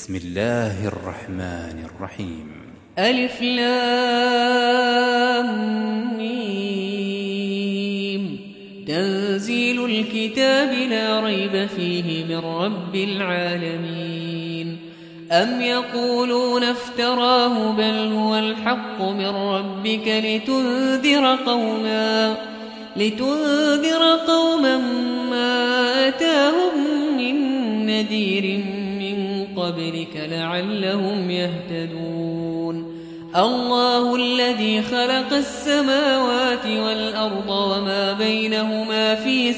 بسم الله الرحمن الرحيم. ألف لام ميم. تنزيل الكتاب لا ريب فيه من رب العالمين. أم يقولون افتراه بل هو الحق من ربك لتنذر قوما ما أتاهم من نذير من قبلك لعلهم يهتدون. الله الذي خلق السماوات والأرض وما بينهما في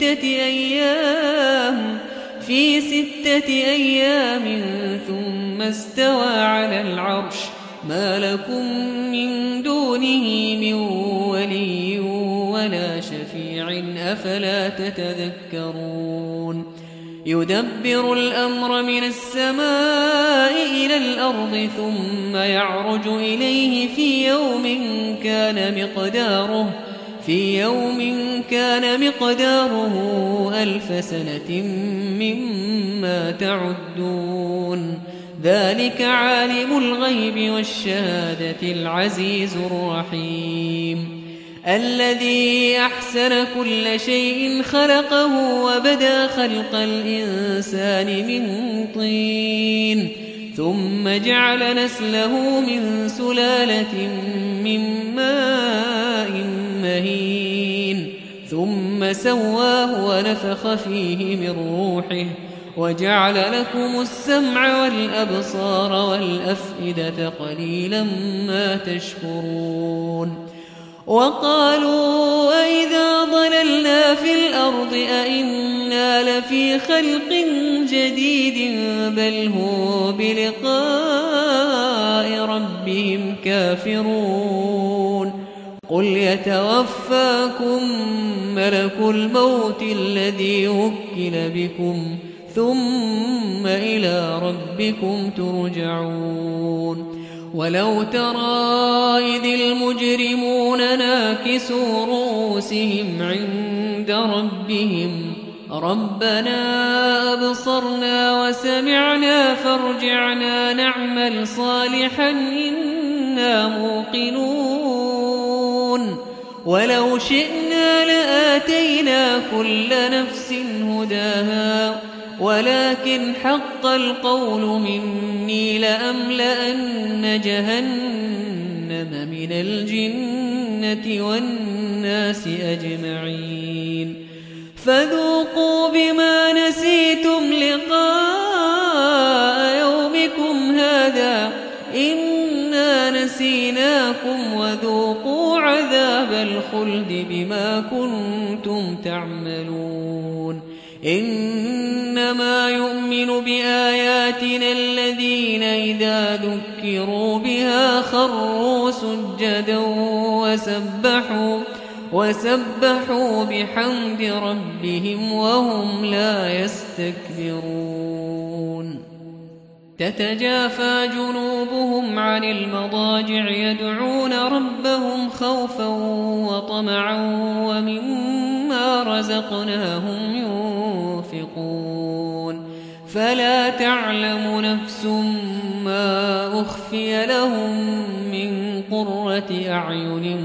ستة أيام ثم استوى على العرش. ما لكم من دونه من ولي ولا شفيع أفلا تتذكرون. يدبر الأمر من السماء إلى الأرض ثم يعرج إليه في يوم كان مقداره 1000 سنة مما تعدون. ذلك عالم الغيب والشهادة العزيز الرحيم. الذي أحسن كل شيء خلقه وبدأ خلق الإنسان من طين ثم جعل نسله من سلالة من ماء مهين ثم سواه ونفخ فيه من روحه وجعل لكم السمع والأبصار والأفئدة قليلا ما تشكرون. وقالوا أئذا ضللنا في الأرض أئنا لفي خلق جديد بل هم بلقاء ربهم كافرون. قل يتوفاكم ملك الموت الذي وكل بكم ثم إلى ربكم ترجعون. ولو ترى إذ المجرمون ناكسوا رؤوسهم عند ربهم ربنا أبصرنا وسمعنا فارجعنا نعمل صالحا إنا موقنون. ولو شئنا لآتينا كل نفس هداها ولكن حق القول مني لأملأن جهنم من الجنة والناس أجمعين. فذوقوا بما نسيتم لقاء يومكم هذا إنا نسيناكم وذوقوا عذاب الخلد بما كنتم تعملون. إنما يؤمن بآياتنا الذين إذا ذكروا بها خروا سجدا وسبحوا بحمد ربهم وهم لا يستكبرون. تتجافى جنوبهم عن المضاجع يدعون ربهم خوفا وطمعا ومما رزقناهم ينفقون. فلا تعلم نفس ما أخفي لهم من قرة أعين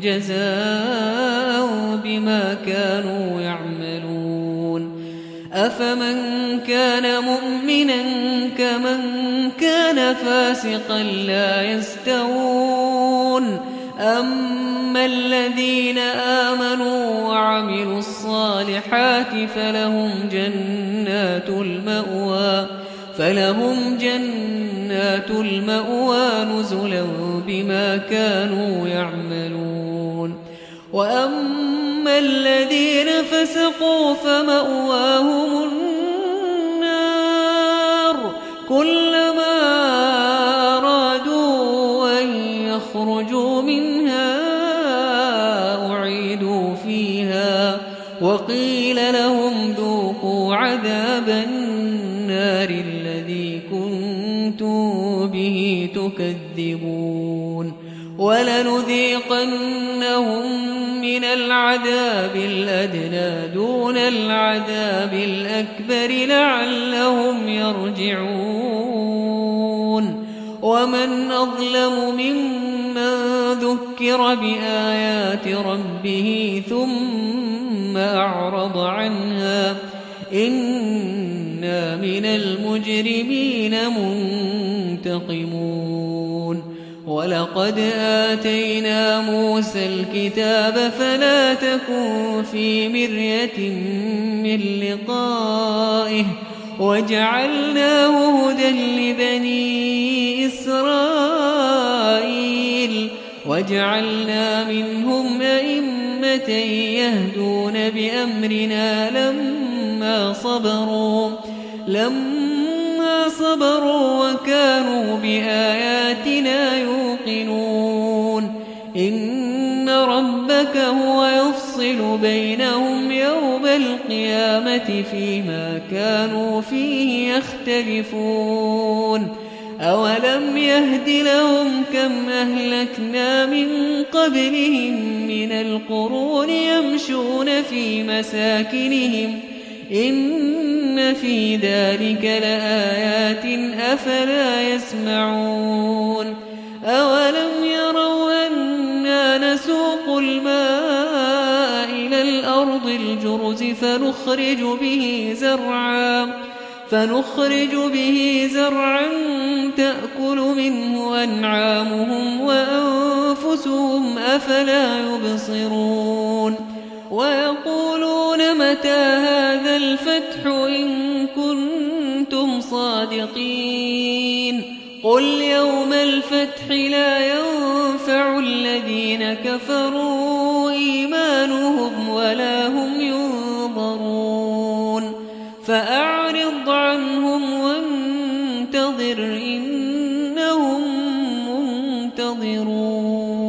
جزاء بما كانوا يعملون. أفمن كان مؤمنا كمن كان فاسقا لا يستوون. أما الذين آمنوا وعملوا الصالحات فلهم جنات المأوى نزلا بما كانوا يعملون. وأما الذين فسقوا فمأواهم النار كلما أرادوا أن يخرجوا منها أعيدوا فيها وقيل لهم ذوقوا عذاب النار الذي كنتم به تكذبون. ولنذيقنهم من العذاب الأدنى دون العذاب الأكبر لعلهم يرجعون. ومن أظلم ممن ذكر بآيات ربه ثم أعرض عنها إنا من المجرمين منتقمون ولقد آتينا موسى الكتاب فلا تكن في مرية من لقائه وجعلناه هدى لبني إسرائيل وجعلنا منهم أئمة يهدون بأمرنا لما صبروا وكانوا بآياتنا يوقنون إن ربك هو يفصل بينهم يوم القيامة فيما كانوا فيه يختلفون أولم يهد لهم كم أهلكنا من قبلهم من القرون يمشون في مساكنهم إن في ذلك لآيات أفلا يسمعون أولم يروا أنا نسوق الماء إلى الأرض الجرز فنخرج به زرعا تأكل منه أنعامهم وأنفسهم أفلا يبصرون ويقولون متى هذا الفتح إن كنتم صادقين قل يوم الفتح لا ينفع الذين كفروا إيمانهم ولا هم ينظرون فأعرض عنهم وانتظر إنهم منتظرون